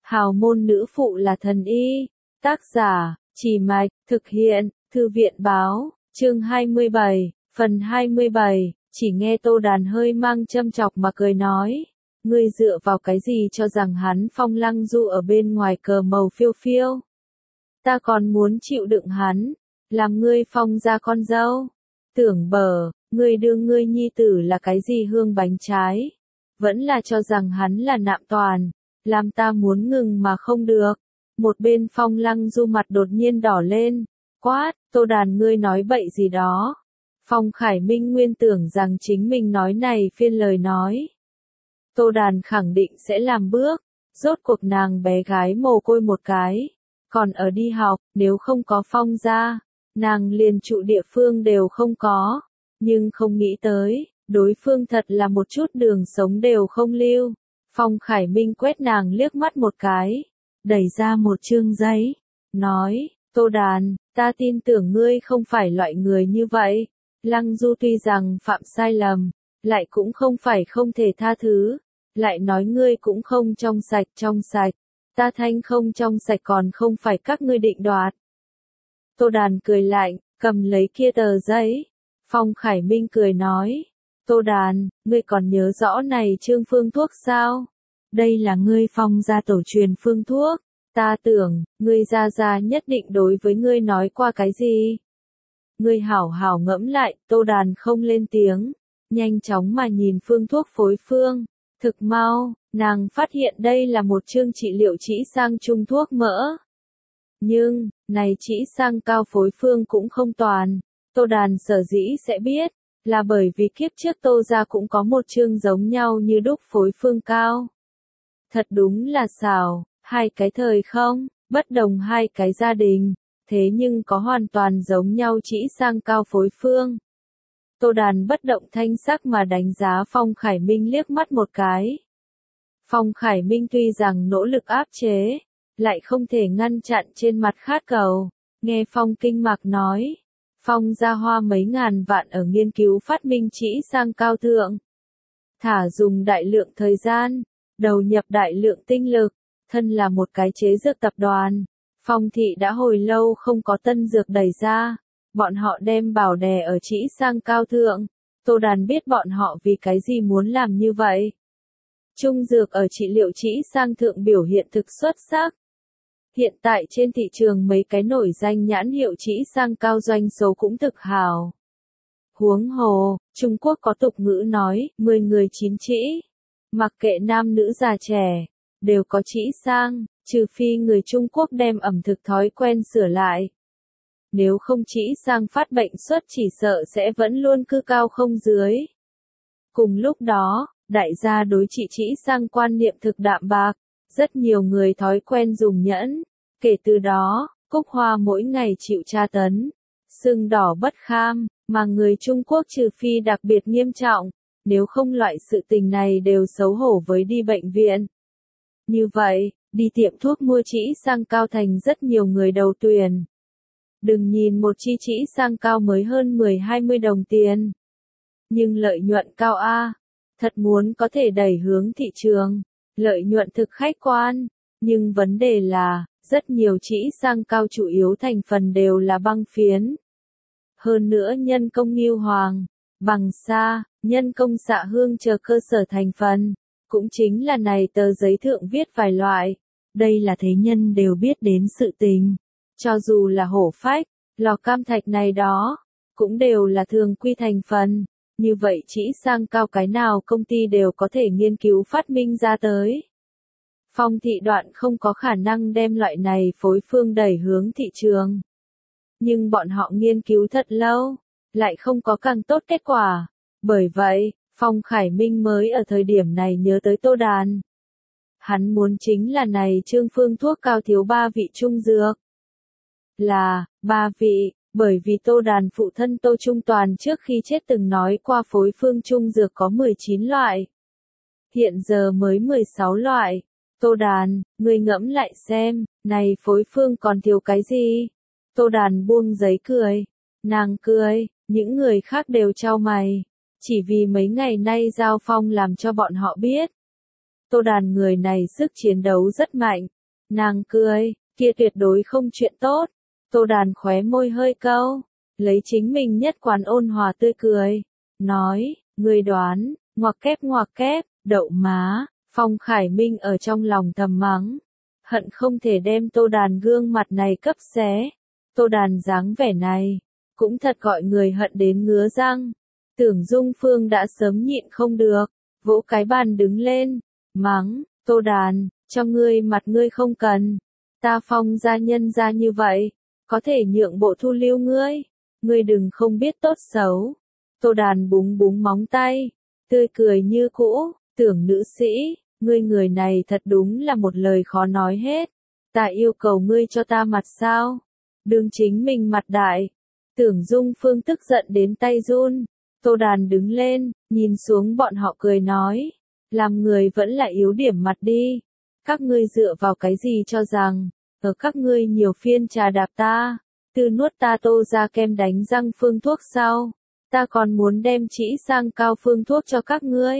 Hào môn nữ phụ là thần y. Tác giả, Chỉ Mạch, thực hiện, Thư viện Báo, chương 27, phần 27, chỉ nghe Tô Đàn hơi mang châm chọc mà cười nói. Ngươi dựa vào cái gì cho rằng hắn Phong Lăng Du ở bên ngoài cờ màu phiêu phiêu? Ta còn muốn chịu đựng hắn, làm ngươi Phong ra con dâu. Tưởng bờ, ngươi đưa ngươi nhi tử là cái gì hương bánh trái? Vẫn là cho rằng hắn là nạm toàn, làm ta muốn ngừng mà không được. Một bên Phong Lăng Du mặt đột nhiên đỏ lên, quát, Tô Đàn ngươi nói bậy gì đó. Phong Khải Minh nguyên tưởng rằng chính mình nói này phiên lời nói. Tô Đàn khẳng định sẽ làm bước, rốt cuộc nàng bé gái mồ côi một cái, còn ở đi học, nếu không có Phong ra, nàng liền trụ địa phương đều không có, nhưng không nghĩ tới, đối phương thật là một chút đường sống đều không lưu. Phong Khải Minh quét nàng liếc mắt một cái, đẩy ra một chương giấy, nói, Tô Đàn, ta tin tưởng ngươi không phải loại người như vậy. Lăng Du tuy rằng phạm sai lầm, lại cũng không phải không thể tha thứ, lại nói ngươi cũng không trong sạch, ta thanh không trong sạch còn không phải các ngươi định đoạt. Tô Đàn cười lạnh, cầm lấy kia tờ giấy. Phong Khải Minh cười nói, Tô Đàn, ngươi còn nhớ rõ này chương phương thuốc sao? Đây là ngươi Phong gia tổ truyền phương thuốc, ta tưởng, ngươi gia nhất định đối với ngươi nói qua cái gì? Ngươi hảo hảo ngẫm lại, Tô Đàn không lên tiếng, nhanh chóng mà nhìn phương thuốc phối phương. Thực mau, nàng phát hiện đây là một chương trị liệu trĩ sang trung thuốc mỡ. Nhưng, này trĩ sang cao phối phương cũng không toàn. Tô Đàn sở dĩ sẽ biết, là bởi vì kiếp trước Tô gia cũng có một chương giống nhau như đúc phối phương cao. Thật đúng là xảo, hai cái thời không, bất đồng hai cái gia đình, thế nhưng có hoàn toàn giống nhau trĩ sang cao phối phương. Tô Đàn bất động thanh sắc mà đánh giá Phong Khải Minh liếc mắt một cái. Phong Khải Minh tuy rằng nỗ lực áp chế, lại không thể ngăn chặn trên mặt khát cầu. Nghe Phong kinh mạc nói, Phong ra hoa mấy ngàn vạn ở nghiên cứu phát minh trĩ sang cao thượng. Thả dùng đại lượng thời gian, đầu nhập đại lượng tinh lực, thân là một cái chế dược tập đoàn. Phong thị đã hồi lâu không có tân dược đẩy ra. Bọn họ đem bảo đè ở trĩ sang cao thượng. Tô Đàn biết bọn họ vì cái gì muốn làm như vậy. Trung dược ở trị liệu trĩ sang thượng biểu hiện thực xuất sắc. Hiện tại trên thị trường mấy cái nổi danh nhãn hiệu trĩ sang cao doanh số cũng thực hào. Huống hồ, Trung Quốc có tục ngữ nói, 10 người 9 trĩ. Mặc kệ nam nữ già trẻ, đều có trĩ sang, trừ phi người Trung Quốc đem ẩm thực thói quen sửa lại. Nếu không trĩ sang phát bệnh suất chỉ sợ sẽ vẫn luôn cư cao không dưới. Cùng lúc đó, đại gia đối trị trĩ sang quan niệm thực đạm bạc, rất nhiều người thói quen dùng nhẫn. Kể từ đó, Cúc Hoa mỗi ngày chịu tra tấn, sưng đỏ bất kham, mà người Trung Quốc trừ phi đặc biệt nghiêm trọng, nếu không loại sự tình này đều xấu hổ với đi bệnh viện. Như vậy, đi tiệm thuốc mua trĩ sang cao thành rất nhiều người đầu tuyển. Đừng nhìn một chi trĩ sang cao mới hơn 10-20 đồng tiền. Nhưng lợi nhuận cao a, thật muốn có thể đẩy hướng thị trường, lợi nhuận thực khách quan. Nhưng vấn đề là, rất nhiều trĩ sang cao chủ yếu thành phần đều là băng phiến. Hơn nữa nhân công nghiêu hoàng, bằng sa, nhân công xạ hương chờ cơ sở thành phần, cũng chính là này tờ giấy thượng viết vài loại. Đây là thế nhân đều biết đến sự tình. Cho dù là hổ phách, lò cam thạch này đó, cũng đều là thường quy thành phần. Như vậy trĩ sang cao cái nào công ty đều có thể nghiên cứu phát minh ra tới. Phong thị đoạn không có khả năng đem loại này phối phương đẩy hướng thị trường. Nhưng bọn họ nghiên cứu thật lâu, lại không có càng tốt kết quả. Bởi vậy, Phong Khải Minh mới ở thời điểm này nhớ tới Tô Đàn. Hắn muốn chính là này chương phương thuốc cao thiếu 3 vị trung dược. Là, 3 vị, bởi vì Tô Đàn phụ thân Tô Trung Toàn trước khi chết từng nói qua phối phương trung dược có 19 loại. Hiện giờ mới 16 loại. Tô Đàn, ngươi ngẫm lại xem, này phối phương còn thiếu cái gì? Tô Đàn buông giấy cười. Nàng cười, những người khác đều chau mày. Chỉ vì mấy ngày nay Giao Phong làm cho bọn họ biết. Tô Đàn người này sức chiến đấu rất mạnh, Nàng cười, kia tuyệt đối không chuyện tốt. Tô Đàn khóe môi hơi cau, lấy chính mình nhất quán ôn hòa tươi cười, nói, ngươi đoán, ngoặc kép, đậu má. Phong Khải Minh ở trong lòng thầm mắng, hận không thể đem Tô Đàn gương mặt này cấp xé. Tô Đàn dáng vẻ này, cũng thật gọi người hận đến ngứa răng. Tưởng Dung Phương đã sớm nhịn không được, vỗ cái bàn đứng lên, mắng, Tô Đàn, cho ngươi mặt ngươi không cần. Ta Phong gia nhân ra như vậy, có thể nhượng bộ thu lưu ngươi đừng không biết tốt xấu. Tô Đàn búng búng móng tay, tươi cười như cũ, Tưởng nữ sĩ, ngươi người này thật đúng là một lời khó nói hết. Ta yêu cầu ngươi cho ta mặt sao? Đương chính mình mặt đại. Tưởng Dung Phương tức giận đến tay run. Tô Đàn đứng lên, nhìn xuống bọn họ cười nói. Làm người vẫn là yếu điểm mặt đi. Các ngươi dựa vào cái gì cho rằng, ở các ngươi nhiều phiên trà đạp ta, từ nuốt ta Tô ra kem đánh răng phương thuốc sau. Ta còn muốn đem chỉ sang cao phương thuốc cho các ngươi.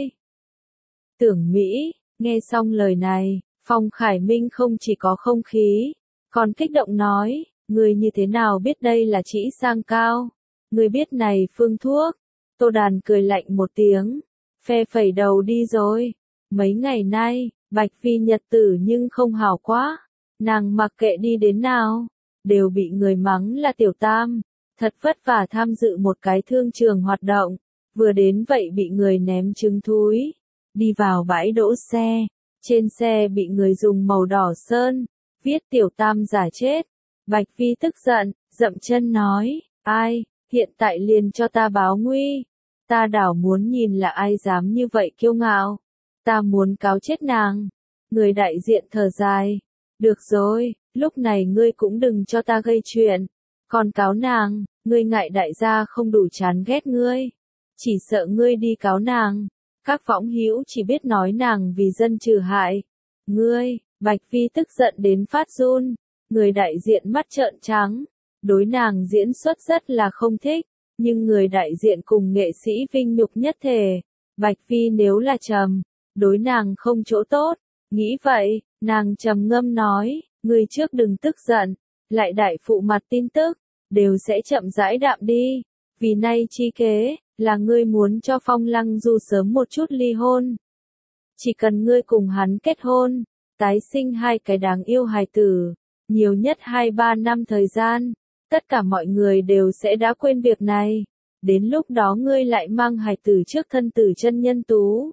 Tưởng Mỹ, nghe xong lời này, Phong Khải Minh không chỉ có không khí, còn kích động nói, ngươi như thế nào biết đây là chỉ sang cao? Ngươi biết này phương thuốc? Tô Đàn cười lạnh một tiếng, phe phẩy đầu đi rồi. Mấy ngày nay, Bạch Phi nhật tử nhưng không hảo quá, nàng mặc kệ đi đến nào, đều bị người mắng là tiểu tam, thật vất vả tham dự một cái thương trường hoạt động, vừa đến vậy bị người ném trứng thúi, đi vào bãi đỗ xe, trên xe bị người dùng màu đỏ sơn, viết tiểu tam giả chết. Bạch Phi tức giận, dậm chân nói, ai, hiện tại liền cho ta báo nguy, ta đảo muốn nhìn là ai dám như vậy kiêu ngạo, ta muốn cáo chết nàng. Người đại diện thở dài, được rồi, lúc này ngươi cũng đừng cho ta gây chuyện, còn cáo nàng, ngươi ngại đại gia không đủ chán ghét ngươi, chỉ sợ ngươi đi cáo nàng, các võng hữu chỉ biết nói nàng vì dân trừ hại. Ngươi, Bạch Phi tức giận đến phát run, người đại diện mắt trợn trắng, đối nàng diễn xuất rất là không thích, nhưng người đại diện cùng nghệ sĩ vinh nhục nhất thể, Bạch Phi nếu là trầm, đối nàng không chỗ tốt, nghĩ vậy, nàng trầm ngâm nói, ngươi trước đừng tức giận, lại đại phụ mặt tin tức, đều sẽ chậm rãi đạm đi, vì nay chi kế, là ngươi muốn cho Phong Lăng Du sớm một chút ly hôn. Chỉ cần ngươi cùng hắn kết hôn, tái sinh hai cái đáng yêu hài tử, nhiều nhất 2-3 năm thời gian, tất cả mọi người đều sẽ đã quên việc này, đến lúc đó ngươi lại mang hài tử trước thân tử chân nhân tú.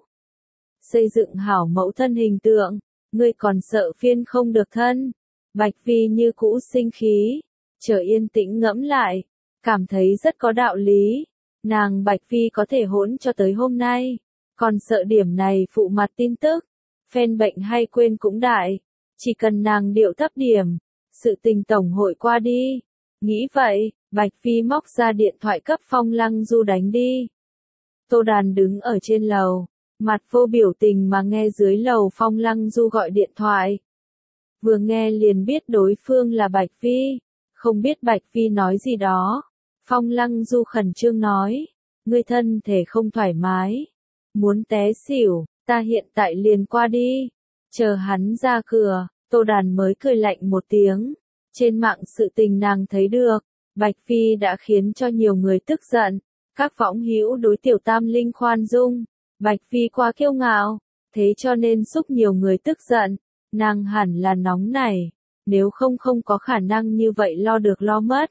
Xây dựng hảo mẫu thân hình tượng, ngươi còn sợ phiên không được thân. Bạch Phi như cũ sinh khí, chờ yên tĩnh ngẫm lại, cảm thấy rất có đạo lý. Nàng Bạch Phi có thể hỗn cho tới hôm nay, còn sợ điểm này phụ mặt tin tức, phen bệnh hay quên cũng đại, chỉ cần nàng điệu thấp điểm, sự tình tổng hội qua đi. Nghĩ vậy, Bạch Phi móc ra điện thoại cấp Phong Lăng Du đánh đi. Tô Đàn đứng ở trên lầu, mặt vô biểu tình mà nghe dưới lầu Phong Lăng Du gọi điện thoại. Vừa nghe liền biết đối phương là Bạch Phi, không biết Bạch Phi nói gì đó. Phong Lăng Du khẩn trương nói, ngươi thân thể không thoải mái, muốn té xỉu, ta hiện tại liền qua đi. Chờ hắn ra cửa, Tô Đàn mới cười lạnh một tiếng. Trên mạng sự tình nàng thấy được, Bạch Phi đã khiến cho nhiều người tức giận, các võng hữu đối tiểu tam linh khoan dung, Bạch Phi quá kiêu ngạo, thế cho nên xúc nhiều người tức giận, nàng hẳn là nóng này, nếu không không có khả năng như vậy lo được lo mất.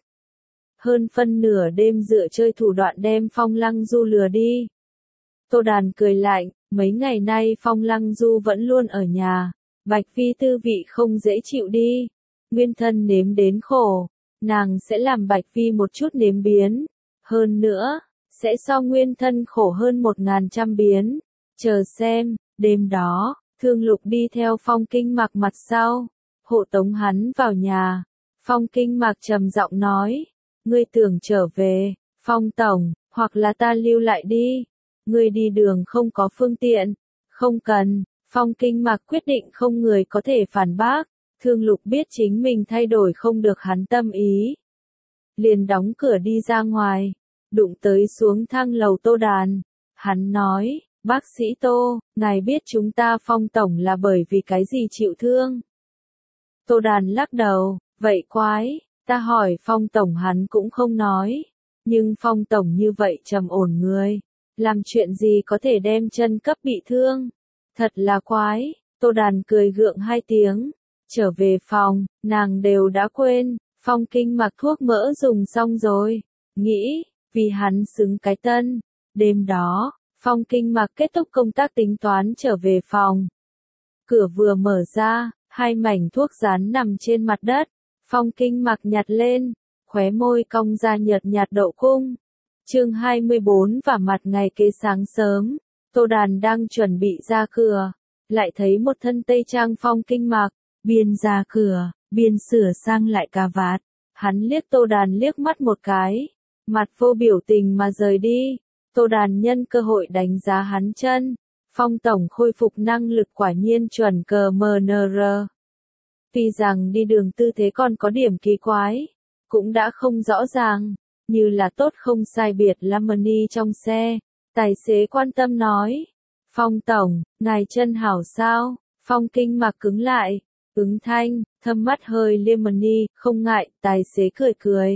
Hơn phân nửa đêm dựa chơi thủ đoạn đem Phong Lăng Du lừa đi. Tô Đàn cười lạnh, mấy ngày nay Phong Lăng Du vẫn luôn ở nhà, Bạch Phi tư vị không dễ chịu đi, nguyên thân nếm đến khổ, nàng sẽ làm Bạch Phi một chút nếm biến, hơn nữa, sẽ so nguyên thân khổ hơn 1000 biến, chờ xem, đêm đó, Thương Lục đi theo Phong Kinh Mạc mặt sau, hộ tống hắn vào nhà, Phong Kinh Mạc trầm giọng nói, ngươi tưởng trở về, Phong Tổng, hoặc là ta lưu lại đi, ngươi đi đường không có phương tiện, không cần. Phong Kinh Mạc quyết định không người có thể phản bác, Thương Lục biết chính mình thay đổi không được hắn tâm ý. Liền đóng cửa đi ra ngoài, đụng tới xuống thang lầu Tô Đàn. Hắn nói, bác sĩ Tô, ngài biết chúng ta Phong Tổng là bởi vì cái gì chịu thương. Tô Đàn lắc đầu, vậy quái, ta hỏi Phong Tổng hắn cũng không nói. Nhưng Phong Tổng như vậy trầm ổn người, làm chuyện gì có thể đem chân cấp bị thương. Thật là quái, Tô Đàn cười gượng hai tiếng. Trở về phòng, nàng đều đã quên, Phong Kinh mặc thuốc mỡ dùng xong rồi. Nghĩ, vì hắn xứng cái tân. Đêm đó, Phong Kinh mặc kết thúc công tác tính toán trở về phòng. Cửa vừa mở ra, hai mảnh thuốc dán nằm trên mặt đất. Phong Kinh mặc nhặt lên, khóe môi cong ra nhợt nhạt độ cung. Chương 24 và mặt ngày kế sáng sớm, Tô Đàn đang chuẩn bị ra cửa, lại thấy một thân tây trang Phong Kinh mặc, biên ra cửa, biên sửa sang lại cà vạt. Hắn liếc Tô Đàn liếc mắt một cái, mặt vô biểu tình mà rời đi. Tô Đàn nhân cơ hội đánh giá hắn chân. Phong Tổng khôi phục năng lực quả nhiên chuẩn cờ MNR. Tuy rằng đi đường tư thế còn có điểm kỳ quái, cũng đã không rõ ràng, như là tốt không sai biệt Lamborghini trong xe. Tài xế quan tâm nói, Phong Tổng, ngài chân hảo sao? Phong Kinh mặc cứng lại, ứng thanh, thâm mắt hơi Lamborghini, không ngại, tài xế cười cười.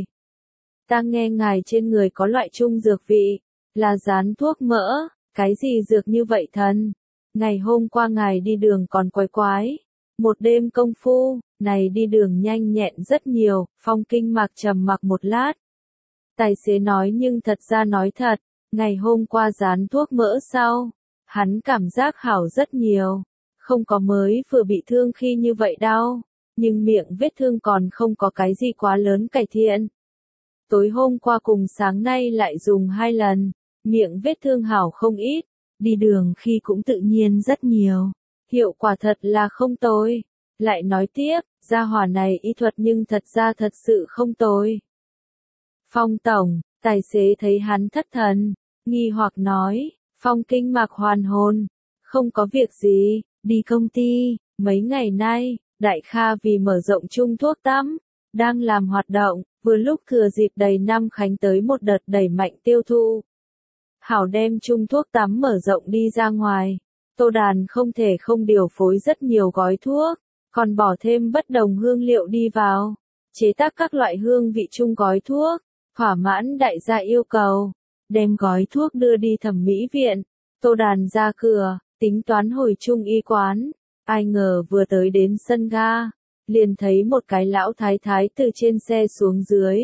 Ta nghe ngài trên người có loại trung dược vị, là dán thuốc mỡ, cái gì dược như vậy thần? Ngày hôm qua ngài đi đường còn quái quái. Một đêm công phu, này đi đường nhanh nhẹn rất nhiều. Phong Kinh mặc trầm mặc một lát. Tài xế nói nhưng thật ra nói thật, ngày hôm qua dán thuốc mỡ sau, hắn cảm giác hảo rất nhiều. Không có mới vừa bị thương khi như vậy đau, nhưng miệng vết thương còn không có cái gì quá lớn cải thiện. Tối hôm qua cùng sáng nay lại dùng 2 lần, miệng vết thương hảo không ít, đi đường khi cũng tự nhiên rất nhiều. Hiệu quả thật là không tồi. Lại nói tiếp, gia hỏa này y thuật nhưng thật ra thật sự không tồi. Phong Tổng, tài xế thấy hắn thất thần, nghi hoặc nói, Phong Kinh mặc hoàn hồn. Không có việc gì, đi công ty, mấy ngày nay, Đại Kha vì mở rộng chung thuốc tắm, đang làm hoạt động, vừa lúc thừa dịp đầy năm khánh tới một đợt đẩy mạnh tiêu thụ. Hảo đem chung thuốc tắm mở rộng đi ra ngoài. Tô Đàn không thể không điều phối rất nhiều gói thuốc, còn bỏ thêm bất đồng hương liệu đi vào, chế tác các loại hương vị chung gói thuốc, thỏa mãn đại gia yêu cầu, đem gói thuốc đưa đi thẩm mỹ viện. Tô Đàn ra cửa, tính toán hồi chung y quán, ai ngờ vừa tới đến sân ga, liền thấy một cái lão thái thái từ trên xe xuống dưới.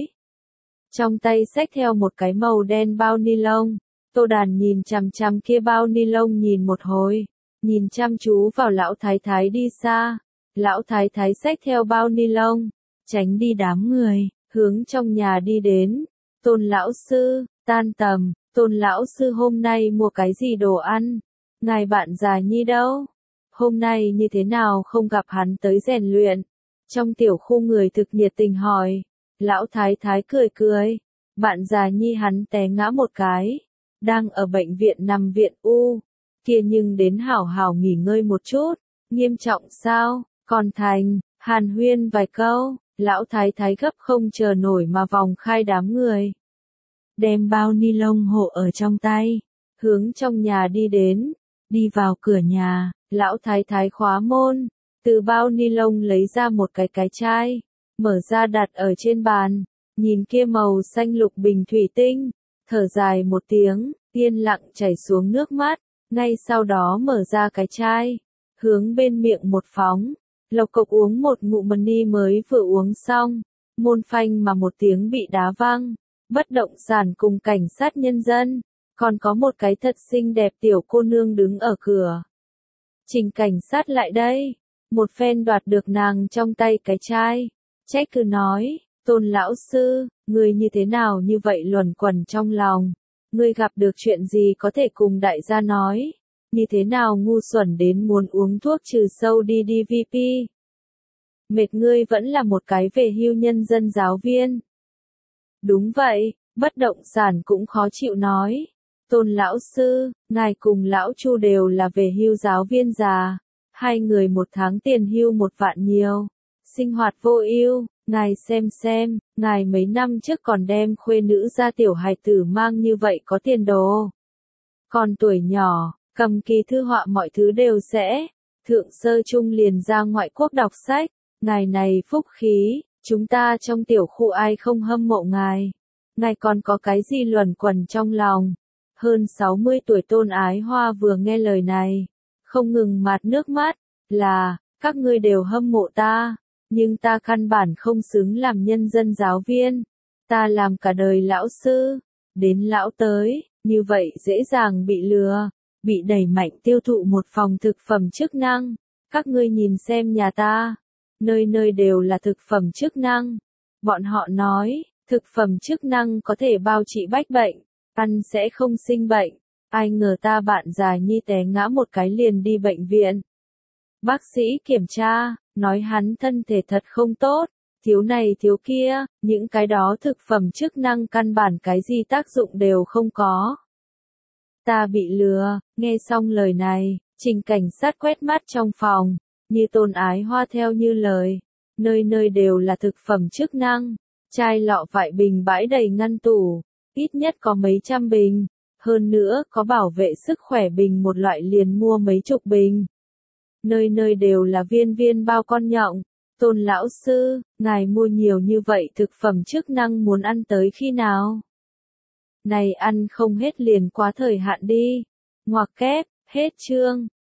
Trong tay xách theo một cái màu đen bao ni lông. Tô Đàn nhìn chằm chằm kia bao ni lông nhìn một hồi, nhìn chăm chú vào lão thái thái đi xa. Lão thái thái xách theo bao ni lông, tránh đi đám người, hướng trong nhà đi đến. Tôn lão sư, tan tầm, Tôn lão sư hôm nay mua cái gì đồ ăn? Ngài bạn già Nhi đâu? Hôm nay như thế nào không gặp hắn tới rèn luyện? Trong tiểu khu người thực nhiệt tình hỏi. Lão thái thái cười cười, bạn già Nhi hắn té ngã một cái, đang ở bệnh viện nằm viện U, kia nhưng đến hảo hảo nghỉ ngơi một chút. Nghiêm trọng sao? Còn thành, hàn huyên vài câu, lão thái thái gấp không chờ nổi mà vòng khai đám người. Đem bao ni lông hộ ở trong tay, hướng trong nhà đi đến, đi vào cửa nhà, lão thái thái khóa môn, từ bao ni lông lấy ra một cái chai, mở ra đặt ở trên bàn, nhìn kia màu xanh lục bình thủy tinh, thở dài một tiếng, yên lặng chảy xuống nước mắt, ngay sau đó mở ra cái chai, hướng bên miệng một phóng. Lộc cộc uống một ngụm mani mới vừa uống xong, môn phanh mà một tiếng bị đá văng. Bất động sản cùng cảnh sát nhân dân, còn có một cái thật xinh đẹp tiểu cô nương đứng ở cửa. Trình cảnh sát lại đây, một phen đoạt được nàng trong tay cái chai, trách cứ nói, Tôn lão sư, người như thế nào như vậy luẩn quẩn trong lòng, người gặp được chuyện gì có thể cùng đại gia nói. Như thế nào ngu xuẩn đến muốn uống thuốc trừ sâu đi DVP. Mệt ngươi vẫn là một cái về hưu nhân dân giáo viên. Đúng vậy, bất động sản cũng khó chịu nói. Tôn lão sư, ngài cùng lão Chu đều là về hưu giáo viên già. Hai người một tháng tiền hưu 1 vạn nhiều. Sinh hoạt vô ưu, ngài xem, ngài mấy năm trước còn đem khuê nữ ra tiểu hài tử mang như vậy có tiền đồ. Còn tuổi nhỏ, cầm kỳ thư họa mọi thứ đều sẽ. Thượng sơ trung liền ra ngoại quốc đọc sách, Ngài này phúc khí, chúng ta trong tiểu khu ai không hâm mộ ngài. Ngài còn có cái gì luẩn quẩn trong lòng. Hơn 60 tuổi Tôn Ái Hoa vừa nghe lời này, không ngừng mạt nước mắt, là, các ngươi đều hâm mộ ta, nhưng ta căn bản không xứng làm nhân dân giáo viên. Ta làm cả đời lão sư, đến lão tới, như vậy dễ dàng bị lừa, bị đẩy mạnh tiêu thụ một phòng thực phẩm chức năng. Các ngươi nhìn xem nhà ta, nơi nơi đều là thực phẩm chức năng. Bọn họ nói, thực phẩm chức năng có thể bao trị bách bệnh, ăn sẽ không sinh bệnh. Ai ngờ ta bạn già nhi té ngã một cái liền đi bệnh viện. Bác sĩ kiểm tra, nói hắn thân thể thật không tốt, thiếu này thiếu kia, những cái đó thực phẩm chức năng căn bản cái gì tác dụng đều không có. Ta bị lừa, nghe xong lời này, Trình cảnh sát quét mắt trong phòng, như Tôn Ái Hoa theo như lời, nơi nơi đều là thực phẩm chức năng, chai lọ vại bình bãi đầy ngăn tủ, ít nhất có mấy trăm bình, hơn nữa có bảo vệ sức khỏe bình một loại liền mua mấy chục bình. Nơi nơi đều là viên viên bao con nhộng. Tôn lão sư, ngài mua nhiều như vậy thực phẩm chức năng muốn ăn tới khi nào? Này ăn không hết liền quá thời hạn đi. Ngoặc kép, hết chương.